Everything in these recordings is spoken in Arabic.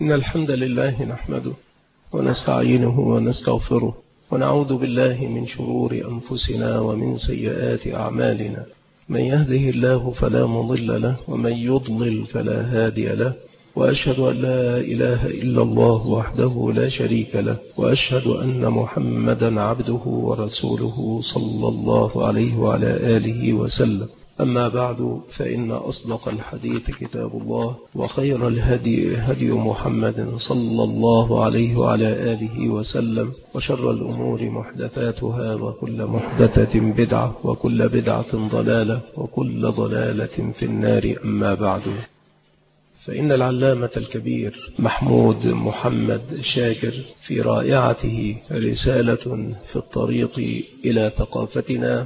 إن الحمد لله نحمده ونستعينه ونستغفره ونعوذ بالله من شرور أنفسنا ومن سيئات أعمالنا. من يهده الله فلا مضل له ومن يضلل فلا هادي له، وأشهد أن لا إله إلا الله وحده لا شريك له، وأشهد أن محمدا عبده ورسوله صلى الله عليه وعلى آله وسلم. أما بعد، فإن أصدق الحديث كتاب الله، وخير الهدي هدي محمد صلى الله عليه وعلى آله وسلم، وشر الأمور محدثاتها، وكل محدثة بدعة، وكل بدعة ضلالة، وكل ضلالة في النار. أما بعد، فإن العلامة الكبير محمود محمد شاكر في رائعته رسالة في الطريق إلى ثقافتنا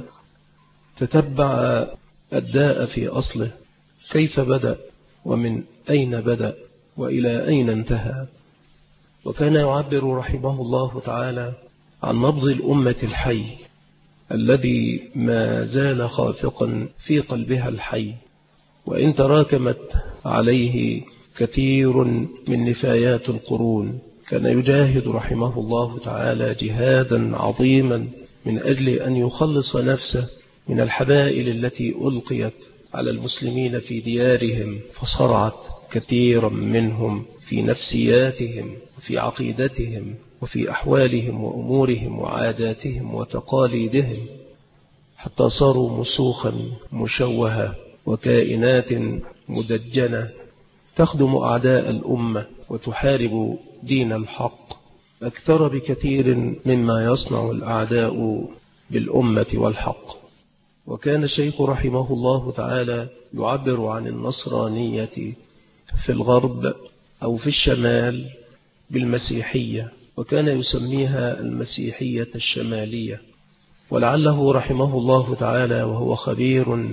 تتبع الداء في أصله، كيف بدأ ومن أين بدأ وإلى أين انتهى. وكان يعبر رحمه الله تعالى عن نبض الأمة الحي الذي ما زال خافقا في قلبها الحي، وإن تراكمت عليه كثير من نفايات القرون. كان يجاهد رحمه الله تعالى جهادا عظيما من أجل أن يخلص نفسه من الحبائل التي ألقيت على المسلمين في ديارهم، فصرعت كثيرا منهم في نفسياتهم وفي عقيدتهم وفي أحوالهم وأمورهم وعاداتهم وتقاليدهم، حتى صاروا مسوخا مشوهة وكائنات مدجنة تخدم أعداء الأمة وتحارب دين الحق أكثر بكثير مما يصنع الأعداء بالأمة والحق. وكان الشيخ رحمه الله تعالى يعبر عن النصرانية في الغرب أو في الشمال بالمسيحية، وكان يسميها المسيحية الشمالية. ولعله رحمه الله تعالى وهو خبير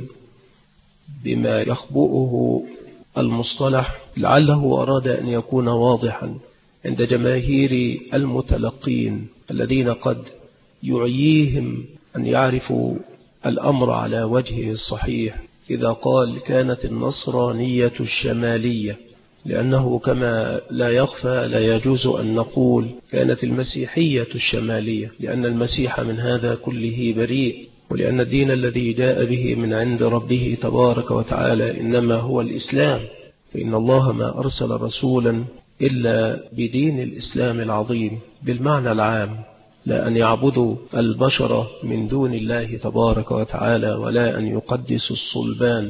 بما يخبؤه المصطلح، لعله أراد أن يكون واضحا عند جماهير المتلقين الذين قد يعييهم أن يعرفوا الأمر على وجهه الصحيح إذا قال كانت النصرانية الشمالية، لأنه كما لا يخفى لا يجوز أن نقول كانت المسيحية الشمالية، لأن المسيح من هذا كله بريء، ولأن الدين الذي جاء به من عند ربه تبارك وتعالى إنما هو الإسلام، فإن الله ما أرسل رسولا إلا بدين الإسلام العظيم بالمعنى العام، لا أن يعبدوا البشر من دون الله تبارك وتعالى ولا أن يقدسوا الصلبان.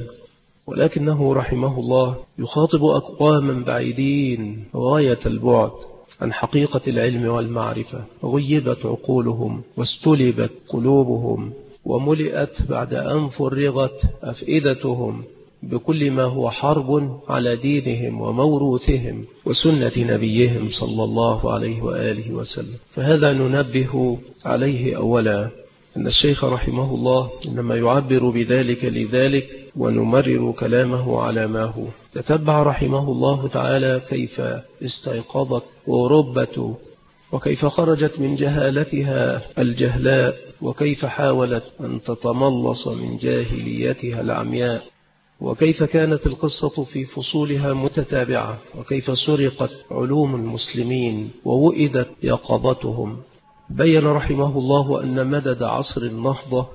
ولكنه رحمه الله يخاطب أقواما بعيدين غاية البعد عن حقيقة العلم والمعرفة، غيبت عقولهم واستلبت قلوبهم وملئت بعد أن فرغت أفئدتهم بكل ما هو حرب على دينهم وموروثهم وسنة نبيهم صلى الله عليه وآله وسلم. فهذا ننبه عليه أولا، أن الشيخ رحمه الله إنما يعبر بذلك لذلك، ونمرر كلامه على ما هو. تتبع رحمه الله تعالى كيف استيقظت أوروبا، وكيف خرجت من جهالتها الجهلاء، وكيف حاولت أن تتملص من جاهليتها العمياء، وكيف كانت القصة في فصولها متتابعة، وكيف سرقت علوم المسلمين ووئدت يقظتهم. بين رحمه الله أن مدد عصر النهضة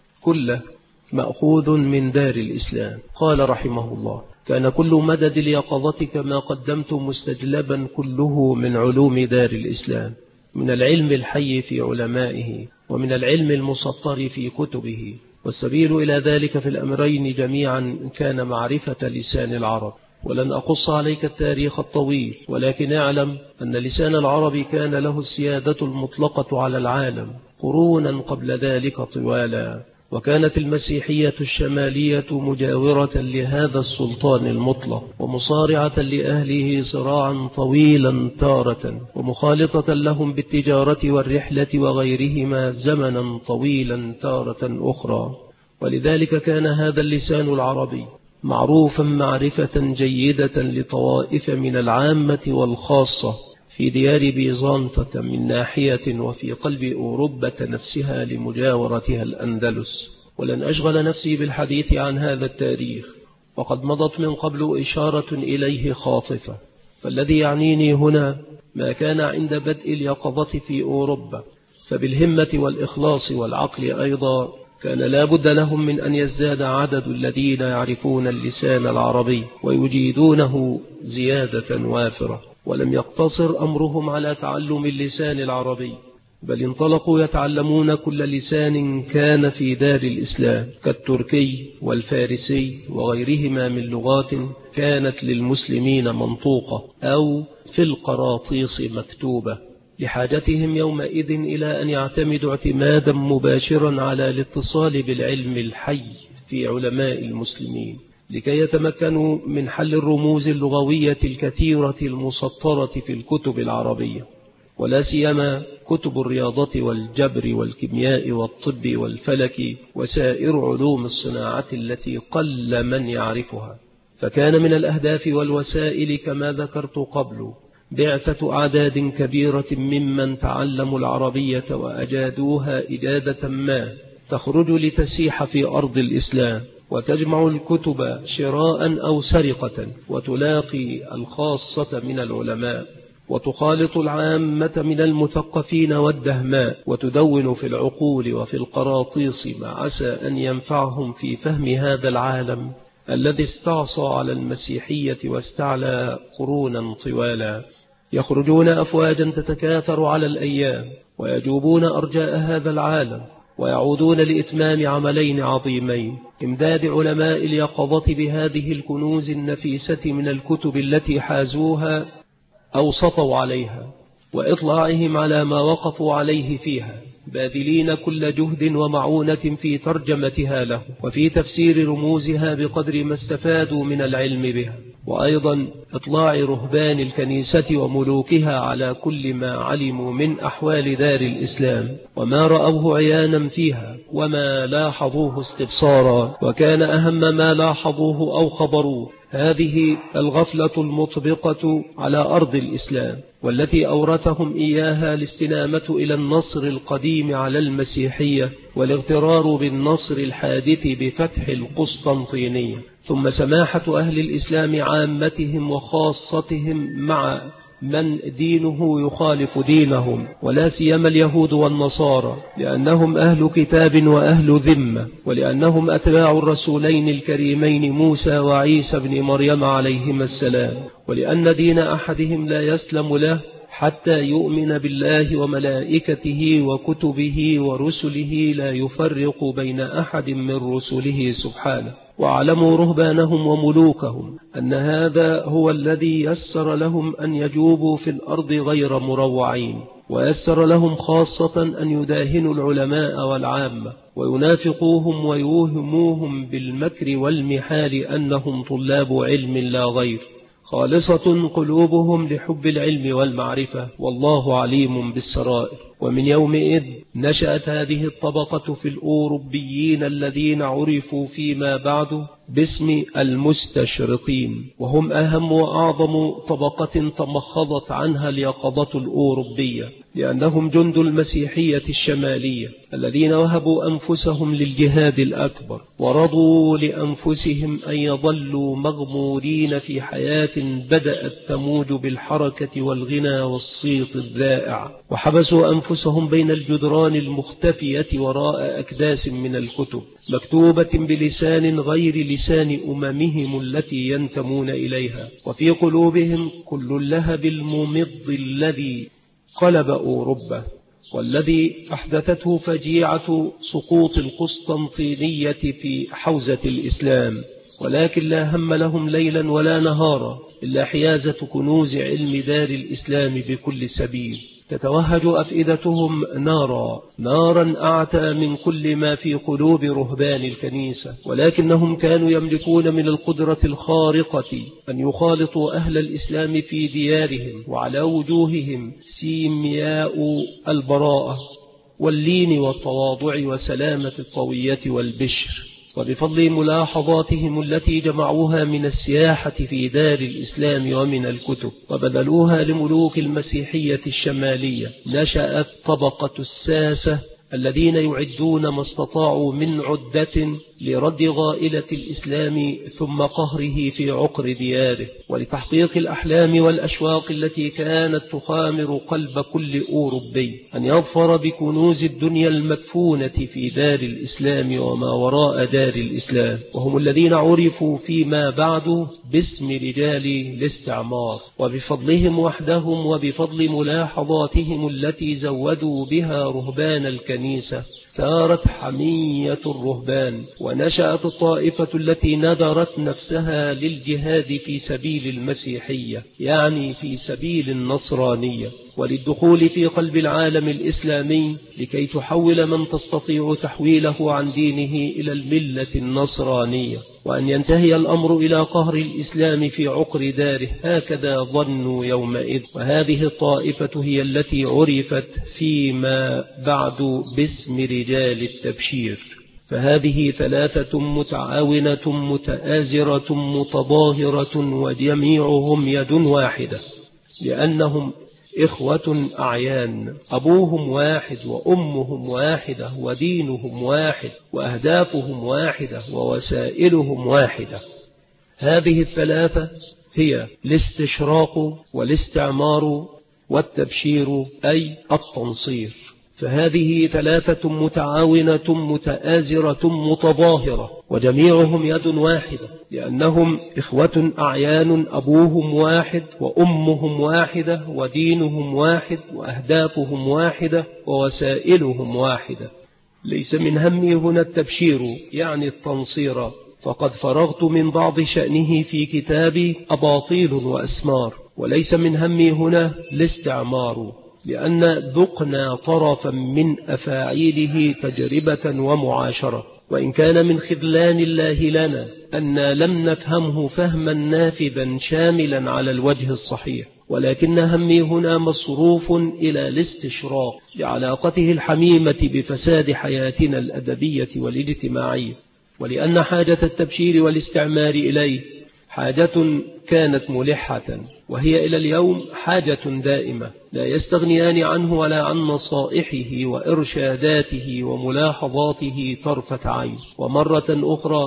كله مأخوذ من دار الإسلام. قال رحمه الله: كان كل مدد اليقظة كما قدمت مستجلبا كله من علوم دار الإسلام، من العلم الحي في علمائه، ومن العلم المسطر في كتبه. والسبيل إلى ذلك في الأمرين جميعا كان معرفة لسان العرب. ولن أقص عليك التاريخ الطويل، ولكن اعلم أن لسان العرب كان له السيادة المطلقة على العالم قرونا قبل ذلك طوالا، وكانت المسيحية الشمالية مجاورة لهذا السلطان المطلق، ومصارعة لأهله صراعا طويلا تارة، ومخالطة لهم بالتجارة والرحلة وغيرهما زمنا طويلا تارة أخرى. ولذلك كان هذا اللسان العربي معروفا معرفة جيدة لطوائف من العامة والخاصة في ديار بيزنطة من ناحية، وفي قلب أوروبا نفسها لمجاورتها الأندلس. ولن أشغل نفسي بالحديث عن هذا التاريخ، وقد مضت من قبل إشارة إليه خاطفة، فالذي يعنيني هنا ما كان عند بدء اليقظة في أوروبا، فبالهمة والإخلاص والعقل أيضا كان لا بد لهم من أن يزداد عدد الذين يعرفون اللسان العربي ويجيدونه زيادة وافرة. ولم يقتصر أمرهم على تعلم اللسان العربي، بل انطلقوا يتعلمون كل لسان كان في دار الإسلام كالتركي والفارسي وغيرهما من لغات كانت للمسلمين منطوقة أو في القراطيس مكتوبة، لحاجتهم يومئذ إلى أن يعتمدوا اعتمادا مباشرا على الاتصال بالعلم الحي في علماء المسلمين، لكي يتمكنوا من حل الرموز اللغوية الكثيرة المسطرة في الكتب العربية، ولا سيما كتب الرياضة والجبر والكيمياء والطب والفلك وسائر علوم الصناعة التي قل من يعرفها. فكان من الأهداف والوسائل كما ذكرت قبل بعثة أعداد كبيرة ممن تعلموا العربية وأجادوها إجادة ما تخرج لتسيح في أرض الإسلام، وتجمع الكتب شراء أو سرقة، وتلاقي الخاصة من العلماء، وتخالط العامة من المثقفين والدهماء، وتدون في العقول وفي القراطيس ما عسى أن ينفعهم في فهم هذا العالم الذي استعصى على المسيحية واستعلى قرونا طوالا. يخرجون أفواجا تتكاثر على الأيام، ويجوبون أرجاء هذا العالم، ويعودون لإتمام عملين عظيمين: إمداد علماء اليقظة بهذه الكنوز النفيسة من الكتب التي حازوها أو سطوا عليها، وإطلاعهم على ما وقفوا عليه فيها، باذلين كل جهد ومعونة في ترجمتها له وفي تفسير رموزها بقدر ما استفادوا من العلم بها، وأيضا إطلاع رهبان الكنيسة وملوكها على كل ما علموا من أحوال دار الإسلام وما رأوه عيانا فيها وما لاحظوه استبصارا. وكان أهم ما لاحظوه أو خبروه هذه الغفلة المطبقة على أرض الإسلام، والتي أورثهم إياها الاستنامة إلى النصر القديم على المسيحية والاغترار بالنصر الحادث بفتح القسطنطينية، ثم سماحة أهل الإسلام عامتهم وخاصتهم مع من دينه يخالف دينهم، ولا سيما اليهود والنصارى، لأنهم أهل كتاب وأهل ذمة، ولأنهم أتباع الرسولين الكريمين موسى وعيسى بن مريم عليهما السلام، ولأن دين أحدهم لا يسلم له حتى يؤمن بالله وملائكته وكتبه ورسله لا يفرق بين أحد من رسله سبحانه. وعلموا رهبانهم وملوكهم أن هذا هو الذي يسر لهم أن يجوبوا في الأرض غير مروعين، ويسر لهم خاصة أن يداهنوا العلماء والعامة وينافقوهم ويوهموهم بالمكر والمحال أنهم طلاب علم لا غير، خالصة قلوبهم لحب العلم والمعرفة، والله عليم بالسرائر. ومن يومئذ نشأت هذه الطبقة في الأوروبيين الذين عرفوا فيما بعد باسم المستشرقين، وهم أهم وأعظم طبقة تمخضت عنها اليقظة الأوروبية، لأنهم جند المسيحية الشمالية الذين وهبوا أنفسهم للجهاد الأكبر، ورضوا لأنفسهم أن يظلوا مغمورين في حياة بدأت تموج بالحركة والغنى والصيت الذائع، وحبسوا أنفسهم بين الجدران المختفية وراء أكداس من الكتب مكتوبة بلسان غير لسان أممهم التي ينتمون إليها، وفي قلوبهم كل اللهب الممض الذي قلب أوروبا، والذي أحدثته فجيعة سقوط القسطنطينية في حوزة الإسلام، ولكن لا هم لهم ليلا ولا نهارا إلا حيازة كنوز علم دار الإسلام بكل سبيل. تتوهج أفئدتهم نارا أعتى من كل ما في قلوب رهبان الكنيسة، ولكنهم كانوا يملكون من القدرة الخارقة أن يخالطوا أهل الإسلام في ديارهم، وعلى وجوههم سيمياء البراءة واللين والتواضع وسلامة الطوية والبشر. وبفضل ملاحظاتهم التي جمعوها من السياحة في دار الإسلام ومن الكتب وبذلوها لملوك المسيحية الشمالية، نشأت طبقة الساسة الذين يعدون ما استطاعوا من عدة لرد غائلة الإسلام ثم قهره في عقر دياره، ولتحقيق الأحلام والأشواق التي كانت تخامر قلب كل أوروبي، أن يظفر بكنوز الدنيا المدفونة في دار الإسلام وما وراء دار الإسلام، وهم الذين عرفوا فيما بعد باسم رجال الاستعمار، وبفضلهم وحدهم وبفضل ملاحظاتهم التي زودوا بها رهبان الكنيسة ثارت حمية الرهبان، ونشأت الطائفة التي ندرت نفسها للجهاد في سبيل المسيحية، يعني في سبيل النصرانية، وللدخول في قلب العالم الإسلامي لكي تحول من تستطيع تحويله عن دينه إلى الملة النصرانية، وأن ينتهي الأمر إلى قهر الإسلام في عقر داره. هكذا ظنوا يومئذ، وهذه الطائفة هي التي عرفت فيما بعد باسم رجال التبشير. فهذه ثلاثة متعاونة متآزرة متظاهرة وجميعهم يد واحدة، لأنهم إخوة أعيان، أبوهم واحد وأمهم واحدة ودينهم واحد وأهدافهم واحدة ووسائلهم واحدة. هذه الثلاثة هي الاستشراق والاستعمار والتبشير أي التنصير. فهذه ثلاثة متعاونة متآزرة متظاهرة وجميعهم يد واحدة، لأنهم إخوة أعيان، أبوهم واحد وأمهم واحدة ودينهم واحد وأهدافهم واحدة ووسائلهم واحدة. ليس من همي هنا التبشير يعني التنصير، فقد فرغت من بعض شأنه في كتابي أباطيل وأسمار، وليس من همي هنا الاستعمار، لأن ذقنا طرفا من أفاعيله تجربة ومعاشرة، وإن كان من خذلان الله لنا أن لم نفهمه فهما نافذا شاملا على الوجه الصحيح، ولكن همي هنا مصروف إلى الاستشراق لعلاقته الحميمة بفساد حياتنا الأدبية والاجتماعية، ولأن حاجة التبشير والاستعمار إليه حاجة كانت ملحة، وهي إلى اليوم حاجة دائمة لا يستغنيان عنه ولا عن نصائحه وإرشاداته وملاحظاته طرفة عين. ومرة أخرى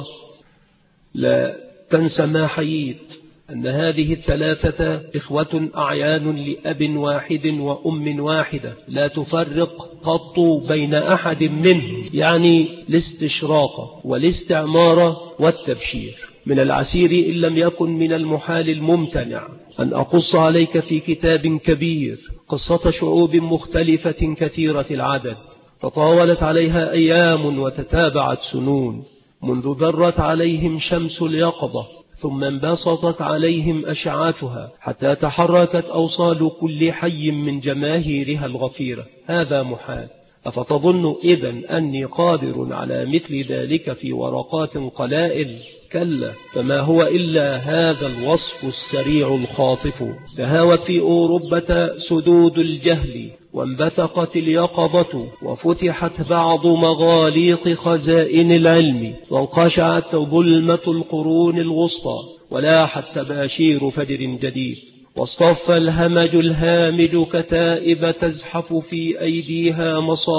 لا تنسى ما حييت أن هذه الثلاثة إخوة أعيان لأب واحد وأم واحدة لا تفرق قط بين أحد منهم، يعني الاستشراق والاستعمار والتبشير. من العسير إن لم يكن من المحال الممتنع أن أقص عليك في كتاب كبير قصة شعوب مختلفة كثيرة العدد، تطاولت عليها أيام وتتابعت سنون، منذ ذرت عليهم شمس اليقظة ثم انبسطت عليهم أشعاتها حتى تحركت أوصال كل حي من جماهيرها الغفيرة. هذا محال. أفتظن إذن أني قادر على مثل ذلك في ورقات قلائل؟ كلا، فما هو إلا هذا الوصف السريع الخاطف. تهاوت في أوروبا سدود الجهل وانبثقت اليقظة وفتحت بعض مغاليق خزائن العلم، وانقشعت ظلمة القرون الوسطى ولاحت تباشير فجر جديد، واصطف الهمج الهامج كتائب تزحف في أيديها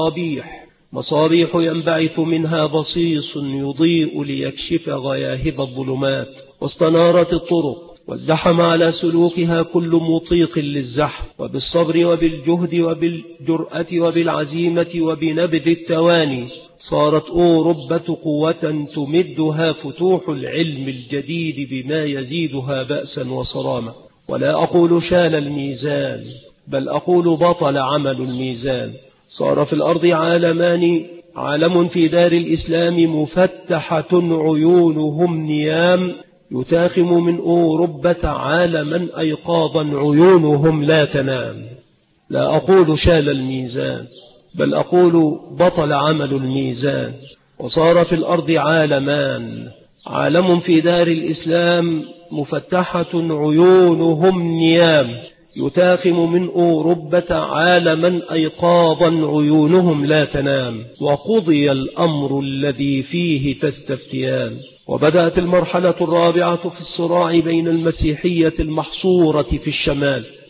مصابيح ينبعث منها بصيص يضيء ليكشف غياهب الظلمات، واستنارت الطرق وازدحم على سلوكها كل مطيق للزحف، وبالصبر وبالجهد وبالجرأة وبالعزيمة وبنبذ التواني صارت أوروبا قوة تمدها فتوح العلم الجديد بما يزيدها بأسا وصرامة. ولا أقول شال الميزان، بل أقول بطل عمل الميزان. صار في الأرض عالمان، عالم في دار الإسلام مفتحة عيونهم نيام، يتاخم من أوروبا عالما أيقاظا عيونهم لا تنام. لا أقول شال الميزان، بل أقول بطل عمل الميزان. وصار في الأرض عالمان، عالم في دار الإسلام مفتحة عيونهم نيام، يتاخم من أوروبا عالما أيقاظا عيونهم لا تنام، وقضي الأمر الذي فيه تستفتيان. وبدأت المرحلة الرابعة في الصراع بين المسيحية المحصورة في الشمال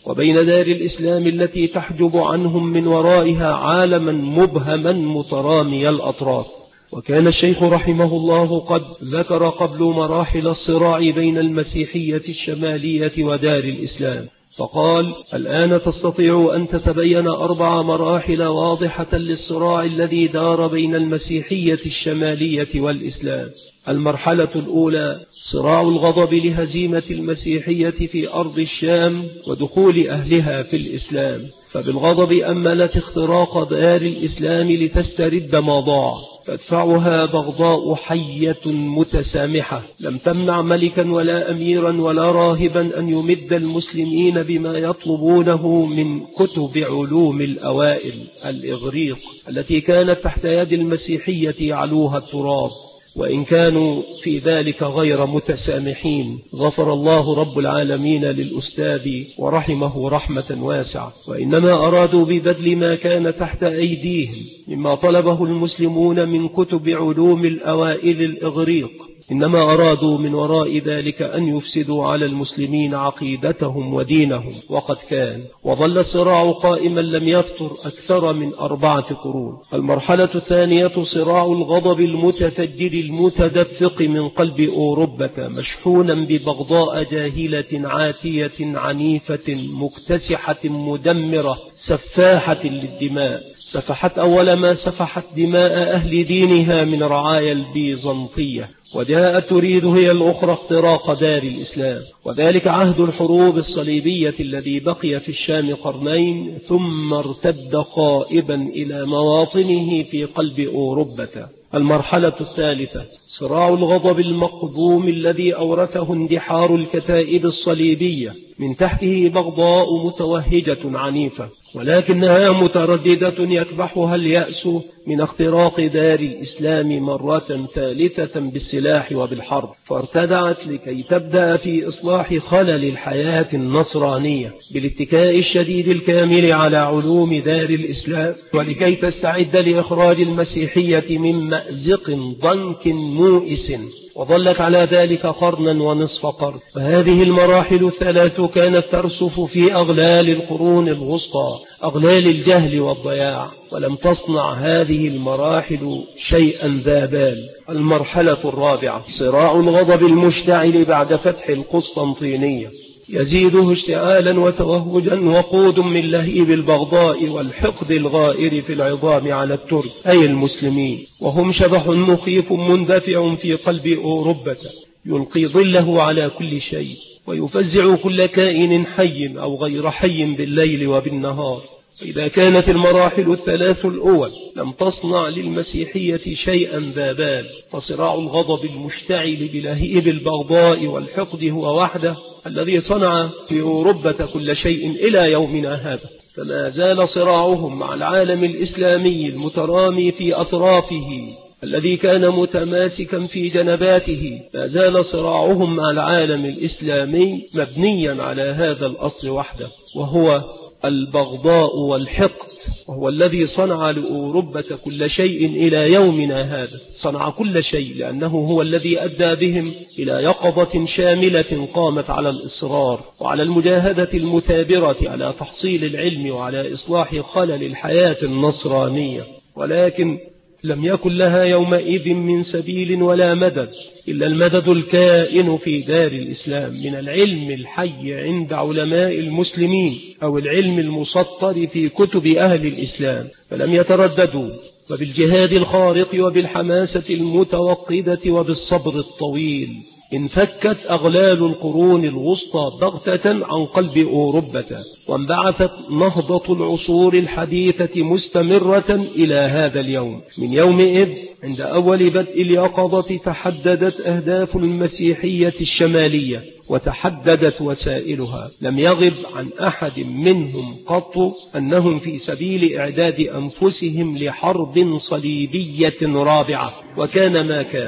وبين دار الإسلام التي تحجب عنهم من ورائها عالما مبهما مترامي الأطراف. وكان الشيخ رحمه الله قد ذكر قبل مراحل الصراع بين المسيحية الشمالية ودار الإسلام، فقال: الآن تستطيع أن تتبين 4 مراحل واضحة للصراع الذي دار بين المسيحية الشمالية والإسلام. المرحلة الأولى صراع الغضب لهزيمة المسيحية في أرض الشام ودخول أهلها في الإسلام، فبالغضب أملت اختراق دار الإسلام لتسترد ما ضاع، تدفعها بغضاء حية متسامحة لم تمنع ملكا ولا أميرا ولا راهبا أن يمد المسلمين بما يطلبونه من كتب علوم الأوائل الإغريق التي كانت تحت يد المسيحية يعلوها التراب. وإن كانوا في ذلك غير متسامحين، غفر الله رب العالمين للأستاذ ورحمه رحمة واسعة، وإنما أرادوا ببذل ما كان تحت أيديهم مما طلبه المسلمون من كتب علوم الأوائل الإغريق، إنما أرادوا من وراء ذلك أن يفسدوا على المسلمين عقيدتهم ودينهم، وقد كان وظل الصراع قائما لم يفتر أكثر من 4 قرون. المرحلة الثانية صراع الغضب المتفجر المتدفق من قلب أوروبا، مشحونا ببغضاء جاهلة عاتية عنيفة مكتسحة مدمرة سفاحة للدماء، سفحت أول ما سفحت دماء أهل دينها من رعايا البيزنطية، وجاءت تريد هي الأخرى اختراق دار الإسلام. وذلك عهد الحروب الصليبية الذي بقي في الشام قرنين ثم ارتد خائبا إلى مواطنه في قلب أوروبا. المرحلة الثالثة صراع الغضب المقدوم الذي أورثه اندحار الكتائب الصليبية، من تحته بغضاء متوهجة عنيفة ولكنها مترددة يكبحها اليأس من اختراق دار الإسلام مرة ثالثة بالسلاح وبالحرب، فارتدعت لكي تبدأ في إصلاح خلل الحياة النصرانية بالاتكاء الشديد الكامل على علوم دار الإسلام، ولكي تستعد لإخراج المسيحية من مأزق ضنك موئس، وظلت على ذلك قرنا ونصف قرن. فهذه المراحل الثلاث كانت ترسف في أغلال القرون الوسطى، أغلال الجهل والضياع، ولم تصنع هذه المراحل شيئا ذا بال. المرحلة الرابعة صراع الغضب المشتعل بعد فتح القسطنطينية، يزيده اشتعالا وتوهجا وقود من لهيب البغضاء والحقد الغائر في العظام على الترك أي المسلمين، وهم شبح مخيف مندفع في قلب أوروبا يلقي ظله على كل شيء ويفزع كل كائن حي أو غير حي بالليل وبالنهار. إذا كانت المراحل الثلاث الأول لم تصنع للمسيحية شيئا ذا بال، فصراع الغضب المشتعل بلهيب البغضاء والحقد هو وحده الذي صنع في أوروبا كل شيء إلى يومنا هذا. فما زال صراعهم مع العالم الإسلامي المترامي في أطرافه الذي كان متماسكا في جنباته، ما زال صراعهم مع العالم الإسلامي مبنيا على هذا الأصل وحده، وهو البغضاء والحقد، وهو الذي صنع لأوروبا كل شيء إلى يومنا هذا. صنع كل شيء لأنه هو الذي أدى بهم إلى يقظة شاملة قامت على الإصرار وعلى المجاهدة المثابرة على تحصيل العلم وعلى إصلاح خلل الحياة النصرانية، ولكن لم يكن لها يومئذ من سبيل ولا مدد إلا المدد الكائن في دار الإسلام من العلم الحي عند علماء المسلمين أو العلم المسطر في كتب أهل الإسلام، فلم يترددوا، وبالجهاد الخارق وبالحماسة المتوقدة وبالصبر الطويل انفكت أغلال القرون الوسطى ضغطة عن قلب أوروبا، وانبعثت نهضة العصور الحديثة مستمرة إلى هذا اليوم. من يومئذ عند أول بدء اليقظة تحددت أهداف المسيحية الشمالية وتحددت وسائلها، لم يغب عن أحد منهم قط أنهم في سبيل إعداد أنفسهم لحرب صليبية رابعة، وكان ما كان.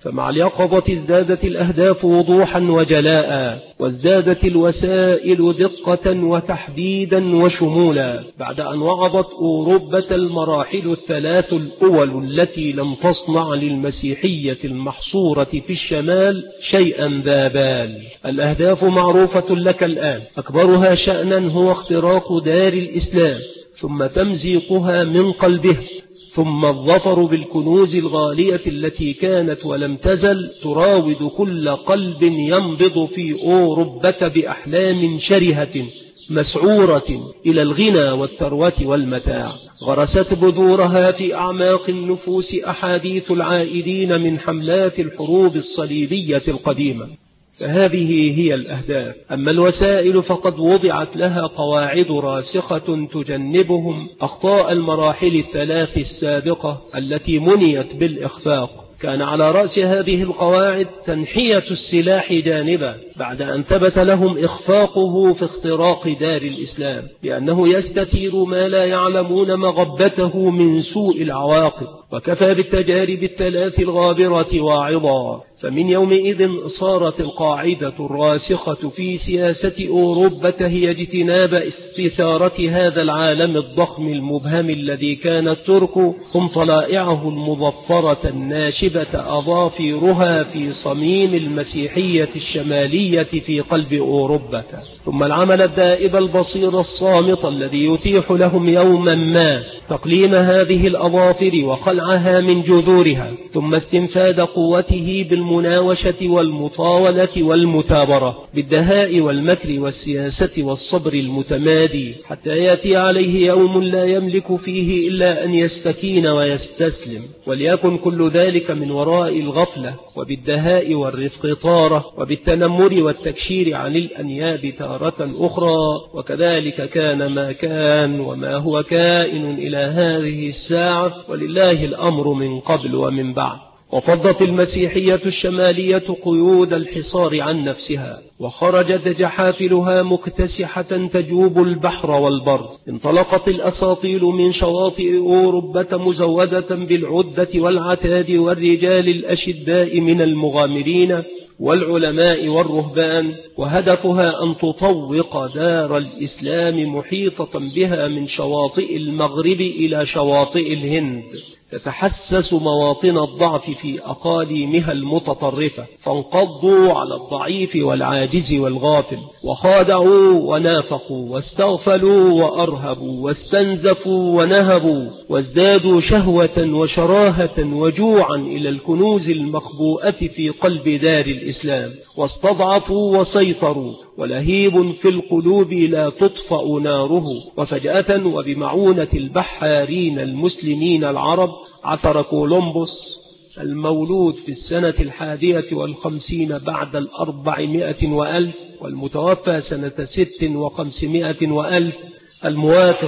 فمع اليقظة ازدادت الأهداف وضوحا وجلاء، وازدادت الوسائل دقة وتحديدا وشمولا، بعد أن وعظت أوروبا المراحل الثلاث الأول التي لم تصنع للمسيحية المحصورة في الشمال شيئا ذا بال. الأهداف معروفة لك الآن، أكبرها شأنا هو اختراق دار الإسلام، ثم تمزيقها من قلبها، ثم الظفر بالكنوز الغالية التي كانت ولم تزل تراود كل قلب ينبض في أوروبا بأحلام شرهة مسعورة إلى الغنى والثروة والمتاع. غرست بذورها في أعماق النفوس أحاديث العائدين من حملات الحروب الصليبية القديمة. فهذه هي الأهداف. أما الوسائل فقد وضعت لها قواعد راسخة تجنبهم أخطاء المراحل الثلاث السابقة التي منيت بالإخفاق. كان على رأس هذه القواعد تنحية السلاح جانبا، بعد أن ثبت لهم إخفاقه في اختراق دار الإسلام، لأنه يستثير ما لا يعلمون مغبته من سوء العواقب. وكفى بالتجارب الثلاث الغابرة واعظا. فمن يومئذ صارت القاعدة الراسخة في سياسة أوروبا هي اجتناب استثارة هذا العالم الضخم المبهم الذي كان الترك هم طلائعه المظفرة الناشبة أظافيرها في صميم المسيحية الشمالية في قلب أوروبا، ثم العمل الدائب البصير الصامت الذي يتيح لهم يوما ما تقليم هذه الأظافر وخلعها من جذورها، ثم استنفاد قوته بالمناوشة والمطاولة والمتابرة، بالدهاء والمكر والسياسة والصبر المتمادي، حتى يأتي عليه يوم لا يملك فيه إلا أن يستكين ويستسلم. وليكن كل ذلك من وراء الغفلة، وبالدهاء والرفق طارة، وبالتنمر والتكشير عن الأنياب تارة أخرى. وكذلك كان ما كان وما هو كائن إلى هذه الساعة، ولله الأمر من قبل ومن بعد. وفضت المسيحية الشمالية قيود الحصار عن نفسها، وخرجت جحافلها مكتسحة تجوب البحر والبر. انطلقت الأساطيل من شواطئ أوروبا مزودة بالعدة والعتاد والرجال الأشداء من المغامرين والعلماء والرهبان، وهدفها أن تطوق دار الإسلام محيطة بها من شواطئ المغرب إلى شواطئ الهند، تتحسس مواطن الضعف في أقاليمها المتطرفة، فانقضوا على الضعيف والعاجز والغافل، وخادعوا ونافقوا واستغفلوا وأرهبوا واستنزفوا ونهبوا، وازدادوا شهوة وشراهة وجوعا إلى الكنوز المخبوءة في قلب دار الإسلام، واستضعفوا وسيطروا، ولهيب في القلوب لا تطفأ ناره. وفجأة وبمعونة البحارين المسلمين العرب عثر كولومبوس المولود في السنة 51 بعد 400 وألف، والمتوفى سنة 56 وألف، الموافق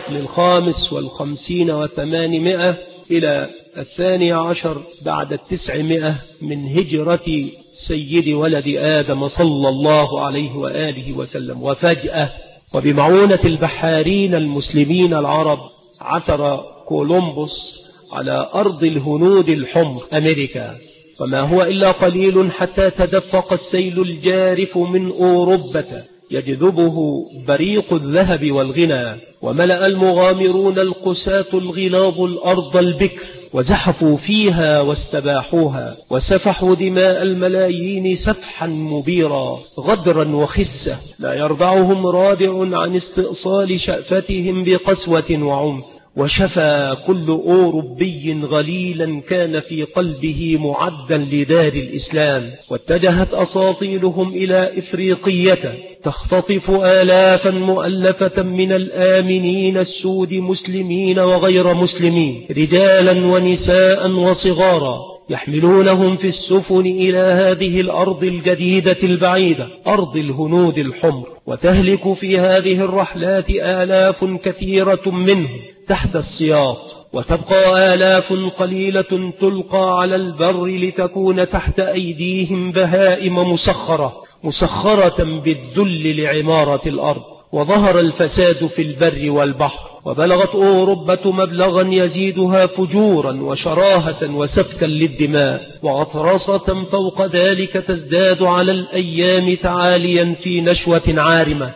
55 و800 إلى 12 بعد 900 من هجرة سيد ولد آدم صلى الله عليه وآله وسلم. وفجأة وبمعونة البحارين المسلمين العرب عثر كولومبوس على أرض الهنود الحمر أمريكا، فما هو إلا قليل حتى تدفق السيل الجارف من أوروبا يجذبه بريق الذهب والغنى، وملأ المغامرون القساة الغلاظ الأرض البكر، وزحفوا فيها واستباحوها، وسفحوا دماء الملايين سفحا مبيرا غدرا وخسة، لا يرضعهم رادع عن استئصال شأفتهم بقسوة وعنف. وشفى كل أوروبي غليلا كان في قلبه معدا لدار الإسلام، واتجهت أساطيلهم إلى إفريقية تختطف آلافا مؤلفة من الآمنين السود مسلمين وغير مسلمين، رجالا ونساء وصغارا، يحملونهم في السفن إلى هذه الأرض الجديدة البعيدة، أرض الهنود الحمر. وتهلك في هذه الرحلات آلاف كثيرة منهم تحت السياط، وتبقى آلاف قليلة تلقى على البر لتكون تحت أيديهم بهائم مسخرة بالذل لعمارة الأرض. وظهر الفساد في البر والبحر، وبلغت أوروبا مبلغا يزيدها فجورا وشراهة وسفكا للدماء، وغطرسة فوق ذلك تزداد على الأيام تعاليا في نشوة عارمة،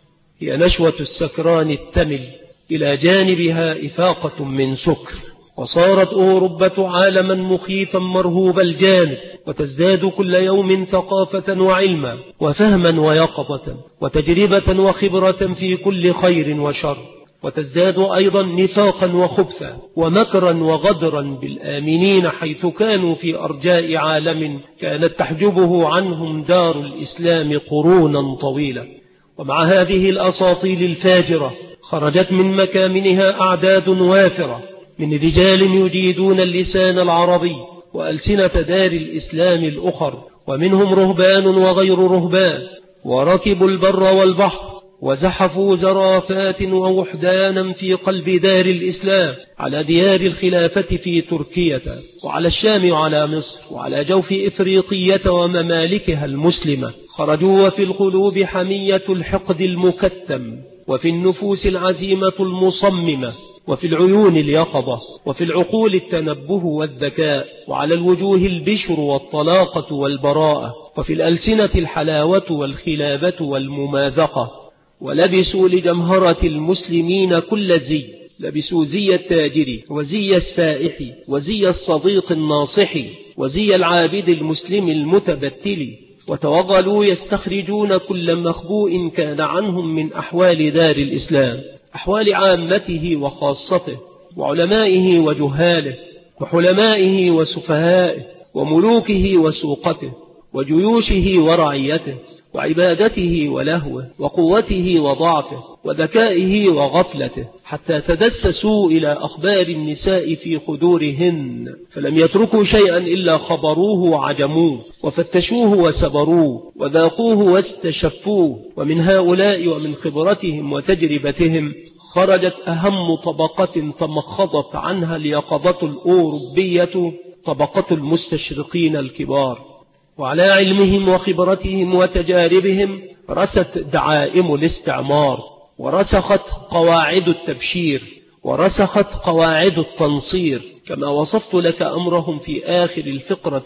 هي نشوة السكران التمل إلى جانبها إفاقة من سكر. وصارت أوروبا عالما مخيفا مرهوب الجانب، وتزداد كل يوم ثقافة وعلما وفهما ويقظة وتجربة وخبرة في كل خير وشر، وتزداد أيضا نفاقا وخبثا ومكرا وغدرا بالآمنين حيث كانوا في أرجاء عالم كانت تحجبه عنهم دار الإسلام قرونا طويلة. ومع هذه الأساطيل الفاجرة خرجت من مكامنها أعداد وافرة من رجال يجيدون اللسان العربي وألسنة دار الإسلام الأخر، ومنهم رهبان وغير رهبان، وركبوا البر والبحر وزحفوا زرافات ووحدانا في قلب دار الإسلام على ديار الخلافة في تركيا وعلى الشام وعلى مصر وعلى جوف إفريقية وممالكها المسلمة. خرجوا وفي القلوب حمية الحقد المكتم، وفي النفوس العزيمة المصممة، وفي العيون اليقظة، وفي العقول التنبه والذكاء، وعلى الوجوه البشر والطلاقة والبراءة، وفي الألسنة الحلاوة والخلابة والمماذقة. ولبسوا لجمهرة المسلمين كل زي، لبسوا زي التاجر وزي السائح وزي الصديق الناصح وزي العابد المسلم المتبتل، وتوغلوا يستخرجون كل مخبوء كان عنهم من أحوال دار الإسلام، أحوال عامته وخاصته، وعلمائه وجهاله، وحلمائه وسفهائه، وملوكه وسوقته، وجيوشه ورعيته، وعبادته ولهوه، وقوته وضعفه، وذكائه وغفلته، حتى تدسسوا إلى أخبار النساء في خدورهن، فلم يتركوا شيئا إلا خبروه وعجموه، وفتشوه وسبروه، وذاقوه واستشفوه. ومن هؤلاء ومن خبرتهم وتجربتهم خرجت أهم طبقة تمخضت عنها اليقظة الأوروبية، طبقة المستشرقين الكبار. وعلى علمهم وخبرتهم وتجاربهم رست دعائم الاستعمار، ورسخت قواعد التبشير، ورسخت قواعد التنصير، كما وصفت لك أمرهم في آخر الفقرة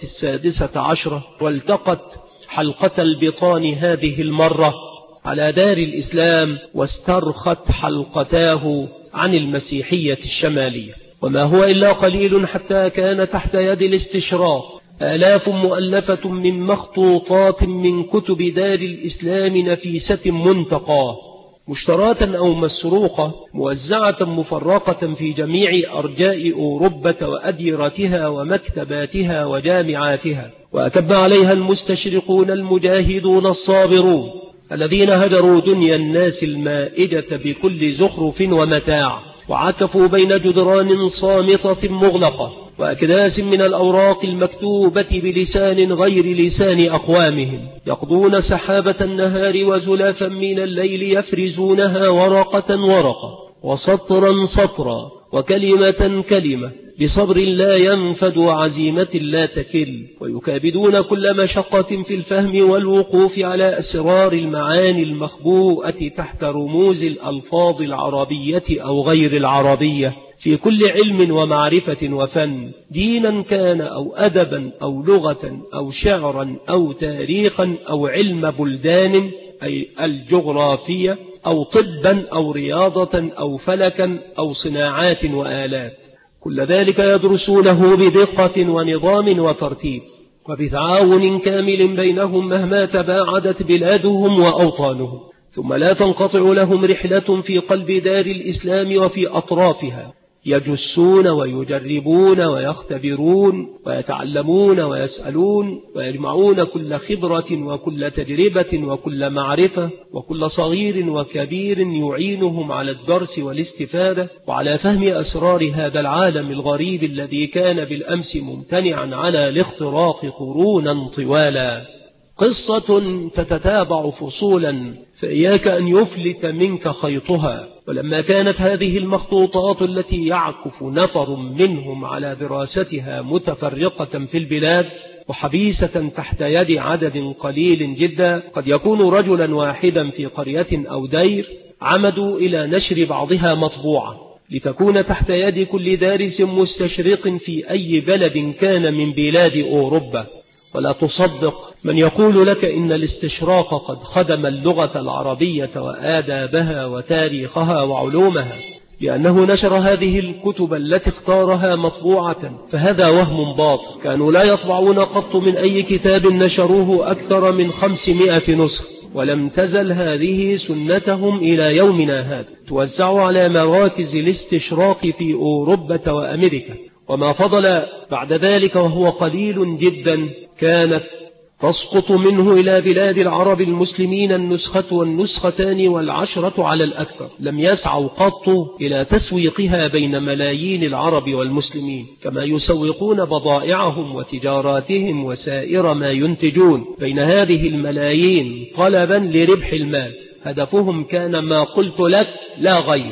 16، والتقت حلقة البطان هذه المرة على دار الإسلام، واسترخت حلقتاه عن المسيحية الشمالية. وما هو إلا قليل حتى كان تحت يد الاستشراق آلاف مؤلفة من مخطوطات من كتب دار الإسلام نفيسة منتقاة، مشتراة أو مسروقة، موزعة مفرقة في جميع أرجاء أوروبا وأديرتها ومكتباتها وجامعاتها، وأكب عليها المستشرقون المجاهدون الصابرون الذين هجروا دنيا الناس المائجة بكل زخرف ومتاع، وعكفوا بين جدران صامتة مغلقة وأكداس من الأوراق المكتوبة بلسان غير لسان أقوامهم، يقضون سحابة النهار وزلافا من الليل يفرزونها ورقة ورقة وسطرا سطرا وكلمة كلمة بصبر لا ينفد وعزيمة لا تكل، ويكابدون كل مشقة في الفهم والوقوف على أسرار المعاني المخبوءة تحت رموز الألفاظ العربية أو غير العربية في كل علم ومعرفة وفن، دينا كان أو أدبا أو لغة أو شعرا أو تاريخا أو علم بلدان أي الجغرافية أو طبا أو رياضة أو فلكا أو صناعات وآلات. كل ذلك يدرسونه بدقة ونظام وترتيب وبتعاون كامل بينهم مهما تباعدت بلادهم وأوطانهم، ثم لا تنقطع لهم رحلة في قلب دار الإسلام وفي أطرافها، يجسون ويجربون ويختبرون ويتعلمون ويسألون ويجمعون كل خبرة وكل تجربة وكل معرفة وكل صغير وكبير يعينهم على الدرس والاستفادة وعلى فهم أسرار هذا العالم الغريب الذي كان بالأمس ممتنعا على الاختراق قرونا طوالا. قصة تتتابع فصولا فإياك أن يفلت منك خيطها. ولما كانت هذه المخطوطات التي يعكف نفر منهم على دراستها متفرقة في البلاد، وحبيسة تحت يد عدد قليل جدا، قد يكون رجلا واحدا في قرية أو دير، عمدوا إلى نشر بعضها مطبوعة لتكون تحت يد كل دارس مستشرق في أي بلد كان من بلاد أوروبا. ولا تصدق من يقول لك إن الاستشراق قد خدم اللغة العربية وآدابها وتاريخها وعلومها، لأنه نشر هذه الكتب التي اختارها مطبوعة، فهذا وهم باطل. كانوا لا يطبعون قط من أي كتاب نشروه أكثر من 500 نسخة، ولم تزل هذه سنتهم إلى يومنا هذا، توزع على مراكز الاستشراق في أوروبا وأمريكا. وما فضل بعد ذلك وهو قليل جدا كانت تسقط منه إلى بلاد العرب المسلمين النسخة والنسختان والعشرة على الأكثر، لم يسعوا قط إلى تسويقها بين ملايين العرب والمسلمين، كما يسوقون بضائعهم وتجاراتهم وسائر ما ينتجون بين هذه الملايين طلبا لربح المال. هدفهم كان ما قلت لك لا غير.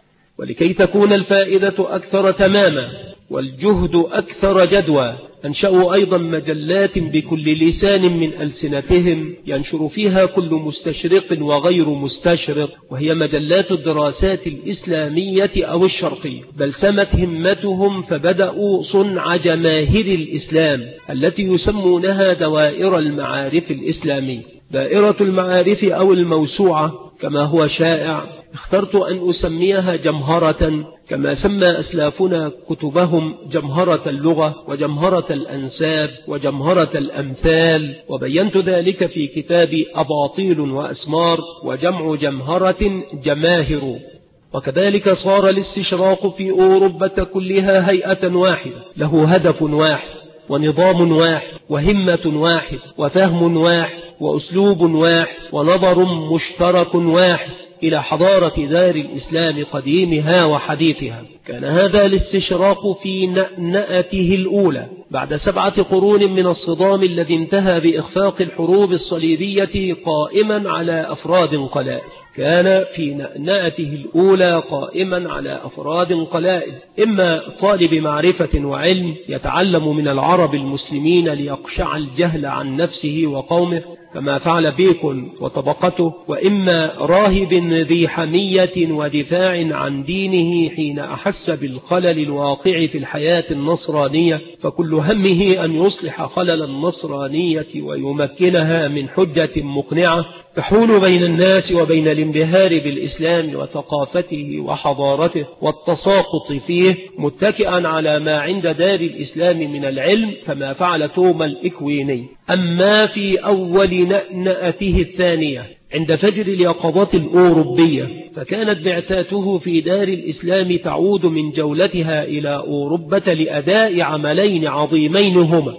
ولكي تكون الفائدة أكثر تماما والجهد أكثر جدوى، أنشأوا أيضا مجلات بكل لسان من ألسنتهم ينشر فيها كل مستشرق وغير مستشرق، وهي مجلات الدراسات الإسلامية أو الشرقية. بل سمت همتهم فبدأوا صنع جماهير الإسلام التي يسمونها دوائر المعارف الإسلامية. دائرة المعارف أو الموسوعة كما هو شائع، اخترت أن أسميها جمهرة، كما سمى أسلافنا كتبهم جمهرة اللغة وجمهرة الأنساب وجمهرة الأمثال، وبينت ذلك في كتاب أباطيل وأسمار، وجمع جمهرة جماهر. وكذلك صار الاستشراق في أوروبا كلها هيئة واحدة، له هدف واحد ونظام واحد وهمة واحد وفهم واحد وأسلوب واحد ونظر مشترك واحد إلى حضارة دار الإسلام قديمها وحديثها. كان هذا الاستشراق في نأنأته الأولى بعد 7 قرون من الصدام الذي انتهى بإخفاق الحروب الصليبية قائما على أفراد قلائل. كان في نأنأته الأولى قائما على أفراد قلائل، إما طالب معرفة وعلم يتعلم من العرب المسلمين ليقشع الجهل عن نفسه وقومه كما فعل بيكون وطبقته، وإما راهب ذي حمية ودفاع عن دينه حين أحس بالخلل الواقع في الحياة النصرانية، فكل همه أن يصلح خلل النصرانية ويمكنها من حجة مقنعة تحول بين الناس وبين الانبهار بالإسلام وثقافته وحضارته والتساقط فيه، متكئا على ما عند دار الإسلام من العلم كما فعل توما الإكويني. أما في أول نأنأته الثانية عند فجر اليقظات الأوروبية، فكانت بعثاته في دار الإسلام تعود من جولتها إلى أوروبا لأداء عملين عظيمين هما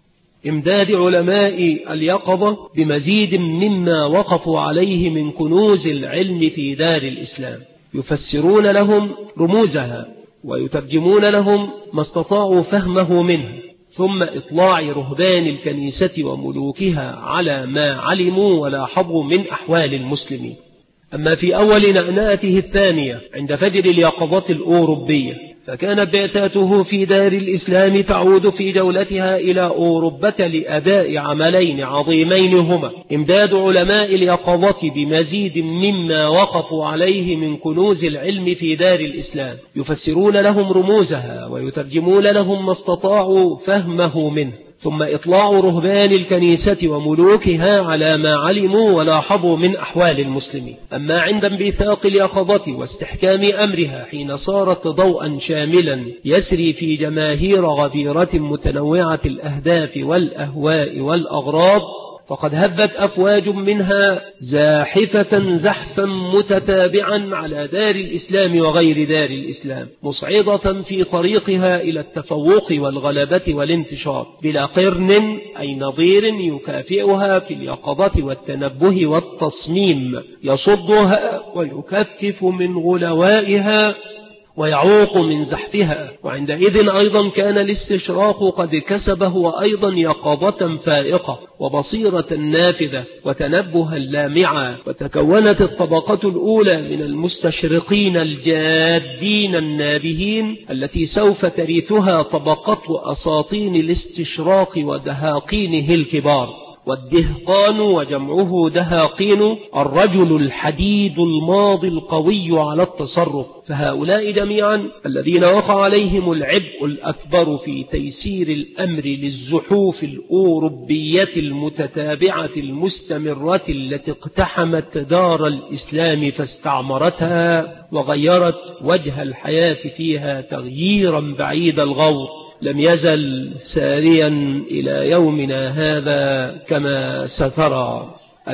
إمداد علماء اليقظة بمزيد مما وقفوا عليه من كنوز العلم في دار الإسلام، يفسرون لهم رموزها ويترجمون لهم ما استطاعوا فهمه منها، ثم إطلاع رهبان الكنيسة وملوكها على ما علموا ولاحظوا من أحوال المسلمين. أما في أول نأنأته الثانية عند فجر اليقظات الأوروبية، فكانت بعثاته في دار الإسلام تعود في جولتها إلى أوروبا لأداء عملين عظيمين هما إمداد علماء اليقظة بمزيد مما وقفوا عليه من كنوز العلم في دار الإسلام، يفسرون لهم رموزها ويترجمون لهم ما استطاعوا فهمه منه، ثم إطلاع رهبان الكنيسة وملوكها على ما علموا ولاحظوا من أحوال المسلمين. أما عند انبثاق اليقظة واستحكام أمرها حين صارت ضوءا شاملا يسري في جماهير غفيرة متنوعة الأهداف والأهواء والأغراض، فقد هبت أفواج منها زاحفة زحفا متتابعا على دار الإسلام وغير دار الإسلام، مصعدة في طريقها إلى التفوق والغلبة والانتشار بلا قرن أي نظير يكافئها في اليقظة والتنبه والتصميم، يصدها ويكفف من غلوائها ويعوق من زحفها. وعندئذ أيضا كان الاستشراق قد كسبه وأيضا يقظة فائقة وبصيرة نافذة وتنبها لامعا، وتكونت الطبقة الأولى من المستشرقين الجادين النابهين التي سوف ترثها طبقة أساطين الاستشراق ودهاقينه الكبار. والدهقان وجمعه دهاقين الرجل الحديد الماضي القوي على التصرف. فهؤلاء جميعا الذين وقع عليهم العبء الأكبر في تيسير الأمر للزحوف الأوروبية المتتابعة المستمرة التي اقتحمت دار الإسلام فاستعمرتها وغيرت وجه الحياة فيها تغييرا بعيد الغور، لم يزل ساريا إلى يومنا هذا كما سترى.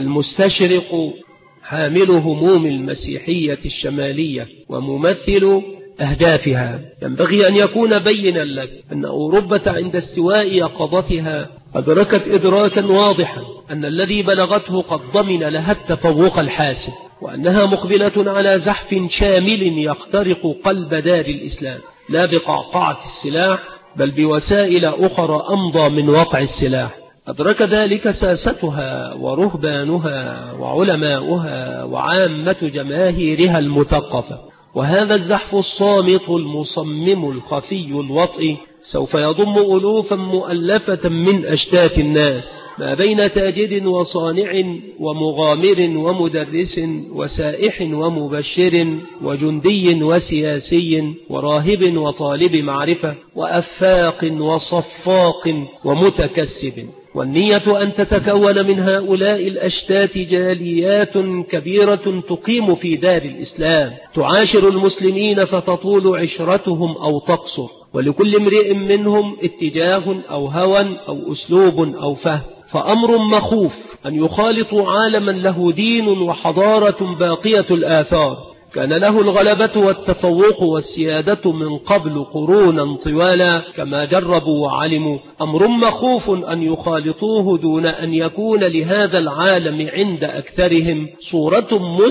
المستشرق حامل هموم المسيحية الشمالية وممثل أهدافها. ينبغي أن يكون بينا لك أن أوروبا عند استواء يقظتها أدركت إدراكا واضحا أن الذي بلغته قد ضمن لها التفوق الحاسم، وأنها مقبلة على زحف شامل يخترق قلب دار الإسلام، لا بقعقعة السلاح بل بوسائل أخرى أمضى من وقع السلاح. أدرك ذلك ساستها ورهبانها وعلماؤها وعامة جماهيرها المثقفة. وهذا الزحف الصامت المصمم الخفي الوطئ سوف يضم ألوفا مؤلفة من أشتات الناس، ما بين تاجر وصانع ومغامر ومدرس وسائح ومبشر وجندي وسياسي وراهب وطالب معرفة وأفاق وصفاق ومتكسب. والنية أن تتكون من هؤلاء الأشتات جاليات كبيرة تقيم في دار الإسلام، تعاشر المسلمين فتطول عشرتهم أو تقصر، ولكل امرئ منهم اتجاه أو هوى أو أسلوب أو فهم. فأمر مخوف أن يخالطوا عالما له دين وحضارة باقية الآثار كان له الغلبة والتفوق والسيادة من قبل قرونا طوالا كما جربوا وعلموا. أمر مخوف أن يخالطوه دون أن يكون لهذا العالم عند أكثرهم صورة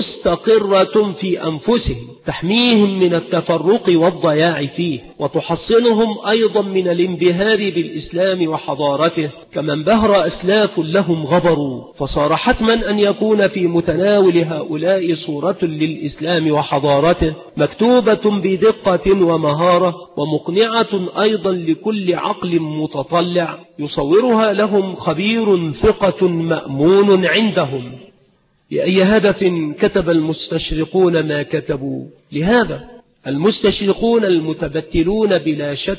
مستقرة في أنفسهم تحميهم من التفرق والضياع فيه، وتحصنهم أيضا من الانبهار بالإسلام وحضارته كما انبهر أسلاف لهم غبروا. فصار حتما أن يكون في متناول هؤلاء صورة للإسلام وحضارته مكتوبة بدقة ومهارة ومقنعة أيضا لكل عقل متطلع يصورها لهم خبير ثقة مأمون عندهم. لأي هدف كتب المستشرقون ما كتبوا؟ لهذا المستشرقون المتبتلون بلا شك